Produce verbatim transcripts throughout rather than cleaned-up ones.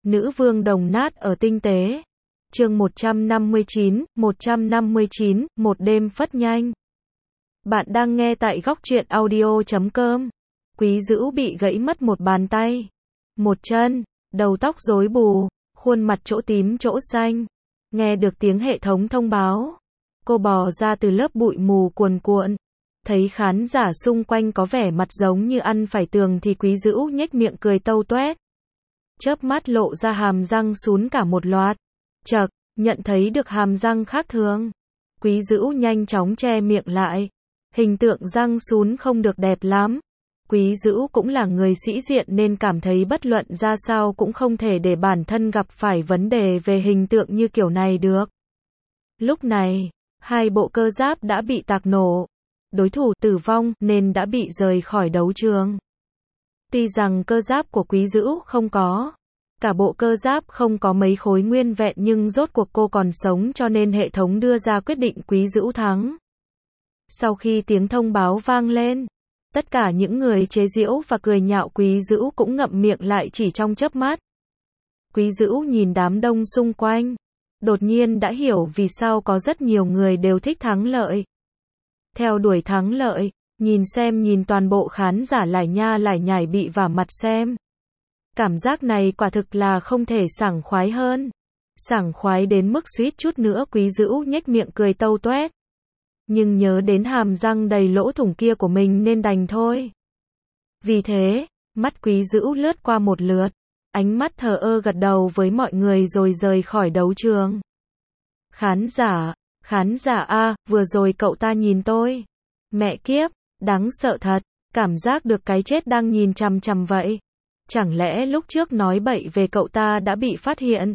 Nữ vương đồng nát ở tinh tế. Chương một trăm năm mươi chín, một trăm năm mươi chín, một đêm phất nhanh. Bạn đang nghe tại góc truyện audio chấm com. Quý Dữu bị gãy mất một bàn tay, một chân, đầu tóc rối bù, khuôn mặt chỗ tím chỗ xanh. Nghe được tiếng hệ thống thông báo, cô bò ra từ lớp bụi mù cuồn cuộn. Thấy khán giả xung quanh có vẻ mặt giống như ăn phải tường thì Quý Dữu nhếch miệng cười tâu toét. Chớp mắt lộ ra hàm răng sún cả một loạt. Chậc, nhận thấy được hàm răng khác thường, Quý Dữu nhanh chóng che miệng lại. Hình tượng răng sún không được đẹp lắm. Quý Dữu cũng là người sĩ diện nên cảm thấy bất luận ra sao cũng không thể để bản thân gặp phải vấn đề về hình tượng như kiểu này được. Lúc này, hai bộ cơ giáp đã bị tạc nổ. Đối thủ tử vong nên đã bị rời khỏi đấu trường. Tuy rằng cơ giáp của Quý Dữu không có, cả bộ cơ giáp không có mấy khối nguyên vẹn nhưng rốt cuộc cô còn sống cho nên hệ thống đưa ra quyết định Quý Dữu thắng. Sau khi tiếng thông báo vang lên, tất cả những người chế giễu và cười nhạo Quý Dữu cũng ngậm miệng lại chỉ trong chớp mắt. Quý Dữu nhìn đám đông xung quanh, đột nhiên đã hiểu vì sao có rất nhiều người đều thích thắng lợi. Theo đuổi thắng lợi, nhìn xem nhìn toàn bộ khán giả lải nha lải nhải bị vả mặt xem. Cảm giác này quả thực là không thể sảng khoái hơn. Sảng khoái đến mức suýt chút nữa Quý Dữu nhếch miệng cười tâu toét. Nhưng nhớ đến hàm răng đầy lỗ thủng kia của mình nên đành thôi. Vì thế, mắt Quý Dữu lướt qua một lượt, ánh mắt thờ ơ gật đầu với mọi người rồi rời khỏi đấu trường. Khán giả, khán giả a, vừa rồi cậu ta nhìn tôi. Mẹ kiếp, đáng sợ thật, cảm giác được cái chết đang nhìn chằm chằm vậy. Chẳng lẽ lúc trước nói bậy về cậu ta đã bị phát hiện?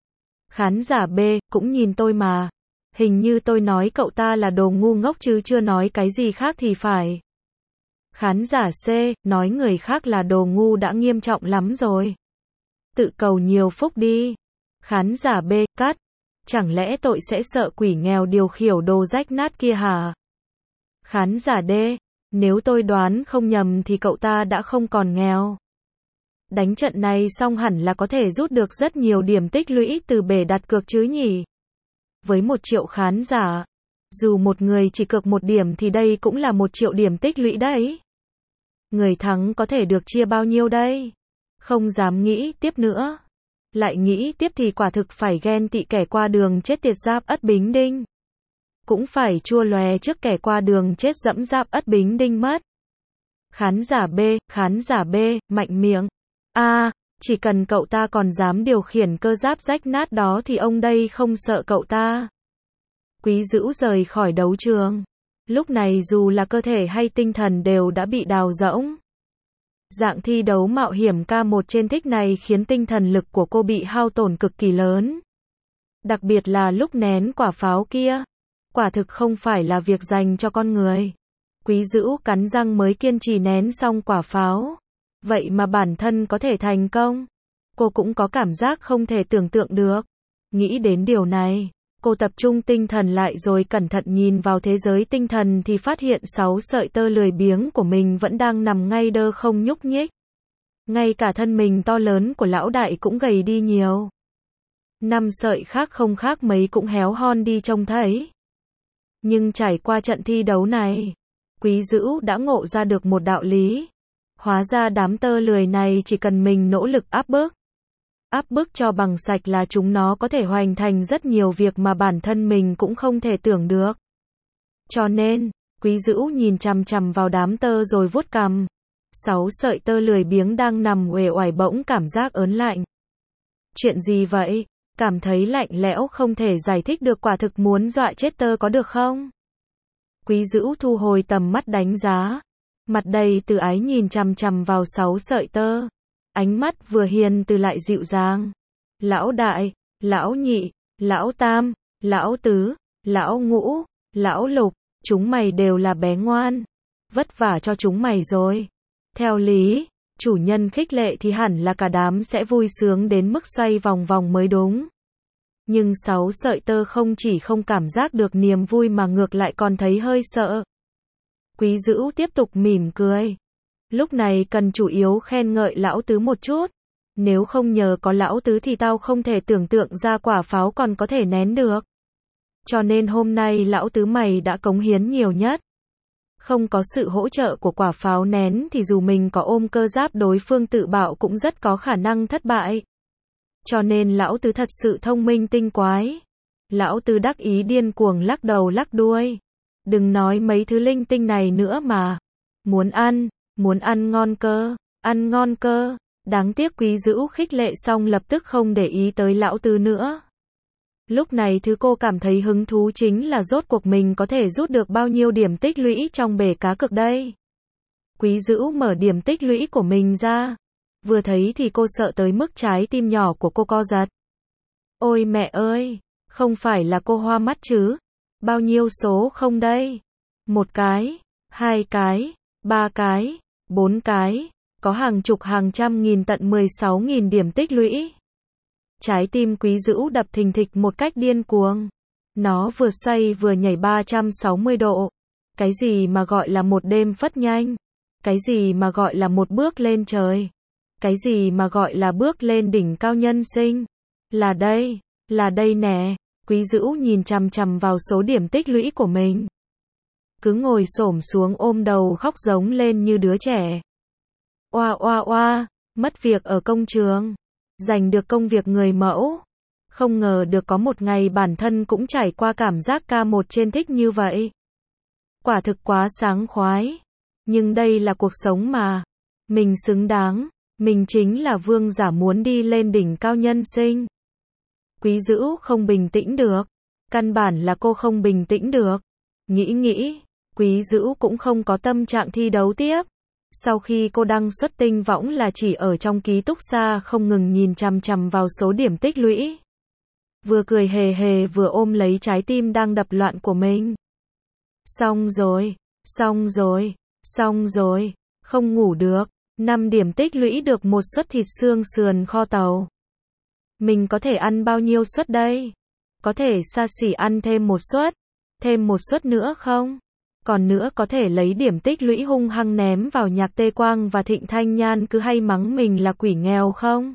Khán giả B, cũng nhìn tôi mà. Hình như tôi nói cậu ta là đồ ngu ngốc chứ chưa nói cái gì khác thì phải. Khán giả C, nói người khác là đồ ngu đã nghiêm trọng lắm rồi. Tự cầu nhiều phúc đi. Khán giả B, cắt. Chẳng lẽ tội sẽ sợ quỷ nghèo điều khiển đồ rách nát kia hả? Khán giả D, nếu tôi đoán không nhầm thì cậu ta đã không còn nghèo. Đánh trận này xong hẳn là có thể rút được rất nhiều điểm tích lũy từ bể đặt cược chứ nhỉ? Với một triệu khán giả, dù một người chỉ cược một điểm thì đây cũng là một triệu điểm tích lũy đấy. Người thắng có thể được chia bao nhiêu đây? Không dám nghĩ tiếp nữa. Lại nghĩ tiếp thì quả thực phải ghen tị kẻ qua đường chết tiệt giáp Ất Bính Đinh. Cũng phải chua lòe trước kẻ qua đường chết dẫm giáp Ất Bính Đinh mất. Khán giả B, khán giả B, mạnh miệng. A, à, chỉ cần cậu ta còn dám điều khiển cơ giáp rách nát đó thì ông đây không sợ cậu ta. Quý Dữu rời khỏi đấu trường. Lúc này dù là cơ thể hay tinh thần đều đã bị đào rỗng. Dạng thi đấu mạo hiểm K một trên thích này khiến tinh thần lực của cô bị hao tổn cực kỳ lớn. Đặc biệt là lúc nén quả pháo kia. Quả thực không phải là việc dành cho con người. Quý Dữu cắn răng mới kiên trì nén xong quả pháo. Vậy mà bản thân có thể thành công. Cô cũng có cảm giác không thể tưởng tượng được. Nghĩ đến điều này, cô tập trung tinh thần lại rồi cẩn thận nhìn vào thế giới tinh thần thì phát hiện sáu sợi tơ lười biếng của mình vẫn đang nằm ngay đơ không nhúc nhích. Ngay cả thân mình to lớn của lão đại cũng gầy đi nhiều. Năm sợi khác không khác mấy cũng héo hon đi trông thấy. Nhưng trải qua trận thi đấu này, Quý Dữu đã ngộ ra được một đạo lý. Hóa ra đám tơ lười này chỉ cần mình nỗ lực áp bức. Áp bức cho bằng sạch là chúng nó có thể hoàn thành rất nhiều việc mà bản thân mình cũng không thể tưởng được. Cho nên, Quý Dữu nhìn chằm chằm vào đám tơ rồi vuốt cằm. Sáu sợi tơ lười biếng đang nằm uể oải bỗng cảm giác ớn lạnh. Chuyện gì vậy? Cảm thấy lạnh lẽo không thể giải thích được quả thực muốn dọa chết tơ có được không? Quý Dữu thu hồi tầm mắt đánh giá. Mặt đầy từ ái nhìn chằm chằm vào sáu sợi tơ. Ánh mắt vừa hiền từ lại dịu dàng. Lão đại, lão nhị, lão tam, lão tứ, lão ngũ, lão lục, chúng mày đều là bé ngoan. Vất vả cho chúng mày rồi. Theo lý, chủ nhân khích lệ thì hẳn là cả đám sẽ vui sướng đến mức xoay vòng vòng mới đúng. Nhưng sáu sợi tơ không chỉ không cảm giác được niềm vui mà ngược lại còn thấy hơi sợ. Quý Dữu tiếp tục mỉm cười. Lúc này cần chủ yếu khen ngợi lão tứ một chút. Nếu không nhờ có lão tứ thì tao không thể tưởng tượng ra quả pháo còn có thể nén được. Cho nên hôm nay lão tứ mày đã cống hiến nhiều nhất. Không có sự hỗ trợ của quả pháo nén thì dù mình có ôm cơ giáp đối phương tự bạo cũng rất có khả năng thất bại. Cho nên lão tứ thật sự thông minh tinh quái. Lão tứ đắc ý điên cuồng lắc đầu lắc đuôi. Đừng nói mấy thứ linh tinh này nữa mà. Muốn ăn, muốn ăn ngon cơ, ăn ngon cơ. Đáng tiếc Quý Dữu khích lệ xong lập tức không để ý tới lão tứ nữa. Lúc này thứ cô cảm thấy hứng thú chính là rốt cuộc mình có thể rút được bao nhiêu điểm tích lũy trong bể cá cược đây. Quý Dữu mở điểm tích lũy của mình ra. Vừa thấy thì cô sợ tới mức trái tim nhỏ của cô co giật. Ôi mẹ ơi, không phải là cô hoa mắt chứ? Bao nhiêu số không đây? Một cái, hai cái, ba cái, bốn cái, có hàng chục hàng trăm nghìn tận mười sáu nghìn điểm tích lũy. Trái tim Quý Dữu đập thình thịch một cách điên cuồng. Nó vừa xoay vừa nhảy ba trăm sáu mươi độ. Cái gì mà gọi là một đêm phất nhanh? Cái gì mà gọi là một bước lên trời? Cái gì mà gọi là bước lên đỉnh cao nhân sinh? Là đây, là đây nè. Quý Dữu nhìn chằm chằm vào số điểm tích lũy của mình. Cứ ngồi xổm xuống ôm đầu khóc giống lên như đứa trẻ. Oa oa oa, mất việc ở công trường. Giành được công việc người mẫu. Không ngờ được có một ngày bản thân cũng trải qua cảm giác ca một trên thích như vậy. Quả thực quá sáng khoái. Nhưng đây là cuộc sống mà. Mình xứng đáng. Mình chính là vương giả muốn đi lên đỉnh cao nhân sinh. Quý Dữu không bình tĩnh được. Căn bản là cô không bình tĩnh được. Nghĩ nghĩ, Quý Dữu cũng không có tâm trạng thi đấu tiếp. Sau khi cô đăng xuất tinh võng là chỉ ở trong ký túc xá không ngừng nhìn chằm chằm vào số điểm tích lũy. Vừa cười hề hề vừa ôm lấy trái tim đang đập loạn của mình. Xong rồi, xong rồi, xong rồi, không ngủ được. năm điểm tích lũy được một suất thịt xương sườn kho tàu. Mình có thể ăn bao nhiêu suất đây? Có thể xa xỉ ăn thêm một suất, thêm một suất nữa không? Còn nữa có thể lấy điểm tích lũy hung hăng ném vào Nhạc Tê Quang và Thịnh Thanh Nhan cứ hay mắng mình là quỷ nghèo không?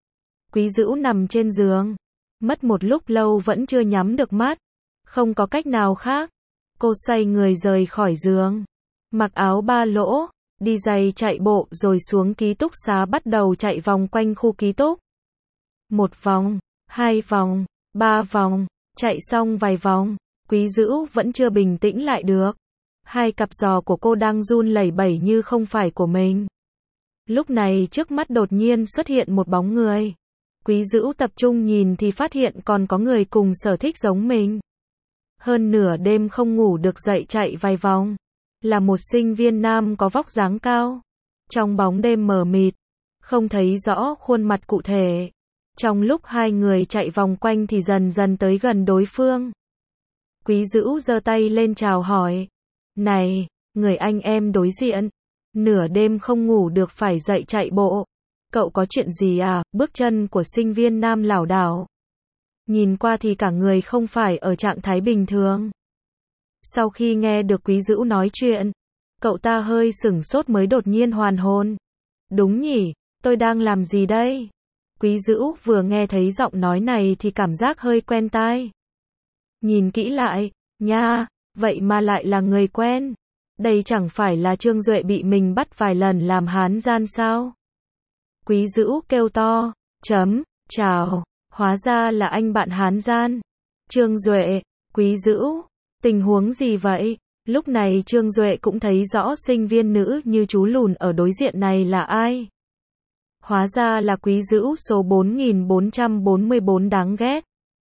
Quý Dữu nằm trên giường, mất một lúc lâu vẫn chưa nhắm được mắt. Không có cách nào khác. Cô xoay người rời khỏi giường, mặc áo ba lỗ, đi giày chạy bộ rồi xuống ký túc xá bắt đầu chạy vòng quanh khu ký túc. Một vòng, hai vòng, ba vòng, chạy xong vài vòng, Quý Dữu vẫn chưa bình tĩnh lại được. Hai cặp giò của cô đang run lẩy bẩy như không phải của mình. Lúc này trước mắt đột nhiên xuất hiện một bóng người. Quý Dữu tập trung nhìn thì phát hiện còn có người cùng sở thích giống mình. Hơn nửa đêm không ngủ được dậy chạy vài vòng. Là một sinh viên nam có vóc dáng cao. Trong bóng đêm mờ mịt, không thấy rõ khuôn mặt cụ thể. Trong lúc hai người chạy vòng quanh thì dần dần tới gần đối phương. Quý Dữu giơ tay lên chào hỏi. Này, người anh em đối diện. Nửa đêm không ngủ được phải dậy chạy bộ. Cậu có chuyện gì à? Bước chân của sinh viên nam lảo đảo. Nhìn qua thì cả người không phải ở trạng thái bình thường. Sau khi nghe được Quý Dữu nói chuyện, cậu ta hơi sửng sốt mới đột nhiên hoàn hồn. Đúng nhỉ, tôi đang làm gì đây? Quý Dữu vừa nghe thấy giọng nói này thì cảm giác hơi quen tai. Nhìn kỹ lại, nha, vậy mà lại là người quen. Đây chẳng phải là Trương Duệ bị mình bắt vài lần làm hán gian sao? Quý Dữu kêu to, chấm, chào, hóa ra là anh bạn hán gian. Trương Duệ, Quý Dữu, tình huống gì vậy? Lúc này Trương Duệ cũng thấy rõ sinh viên nữ như chú lùn ở đối diện này là ai. Hóa ra là Quý Dữu số bốn nghìn bốn trăm bốn mươi bốn đáng ghét.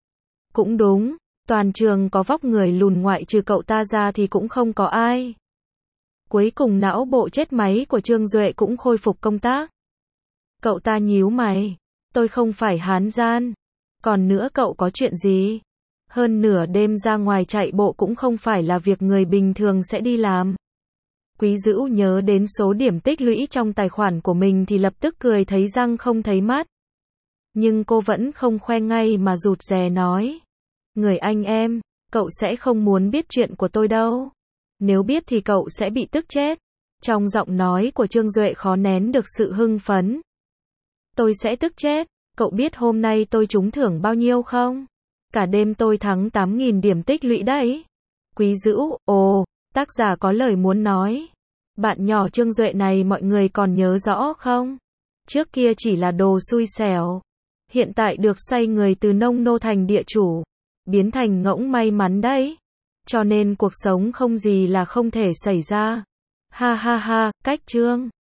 Cũng đúng, toàn trường có vóc người lùn ngoại trừ cậu ta ra thì cũng không có ai. Cuối cùng não bộ chết máy của Trương Duệ cũng khôi phục công tác. Cậu ta nhíu mày, tôi không phải hán gian. Còn nữa cậu có chuyện gì? Hơn nửa đêm ra ngoài chạy bộ cũng không phải là việc người bình thường sẽ đi làm. Quý Dữu nhớ đến số điểm tích lũy trong tài khoản của mình thì lập tức cười thấy răng không thấy mắt. Nhưng cô vẫn không khoe ngay mà rụt rè nói. Người anh em, cậu sẽ không muốn biết chuyện của tôi đâu. Nếu biết thì cậu sẽ bị tức chết. Trong giọng nói của Trương Duệ khó nén được sự hưng phấn. Tôi sẽ tức chết. Cậu biết hôm nay tôi trúng thưởng bao nhiêu không? Cả đêm tôi thắng tám nghìn điểm tích lũy đấy. Quý Dữ, ồ, tác giả có lời muốn nói. Bạn nhỏ Trương Duệ này mọi người còn nhớ rõ không? Trước kia chỉ là đồ xui xẻo. Hiện tại được xoay người từ nông nô thành địa chủ. Biến thành ngỗng may mắn đấy. Cho nên cuộc sống không gì là không thể xảy ra. Ha ha ha, cách Trương